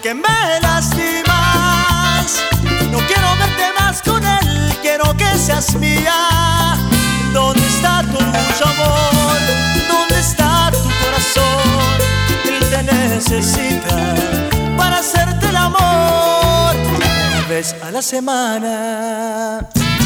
porque me lastimas. No quiero verte más con él, quiero que seas mía. ¿Dónde está tu orgullo, amor? ¿Dónde está tu corazón? Él te necesita para hacerte el amor una vez a la semana.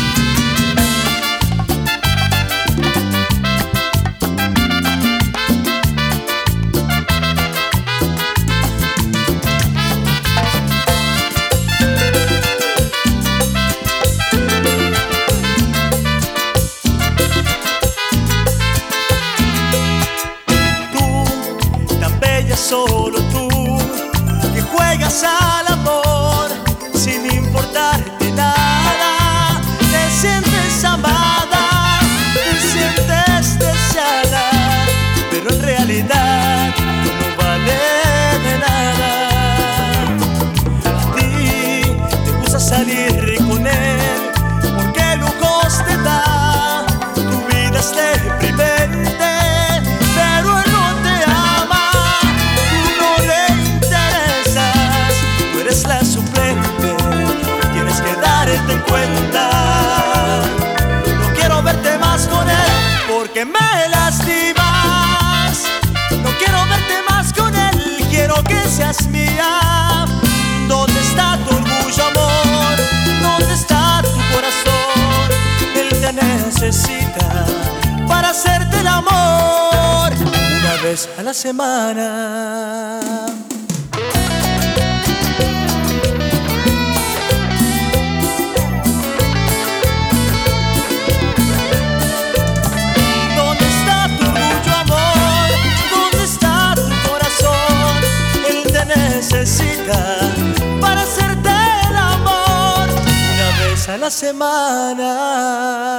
Solo tú, que juegas al amor sin importarte nada. Te sientes amada, te sientes deseada, pero en realidad no vale de nada. A ti te gusta salir con él porque lujos te da. Tu vida es deprimente, pero él no te ama. La suplente, tienes que darte cuenta. No quiero verte más con él porque me lastimas. No quiero verte más con él, quiero que seas mía. ¿Dónde está tu orgullo, amor? ¿Dónde está tu corazón? Él te necesita para hacerte el amor una vez a la semana. Para hacerte el amor una vez a la semana.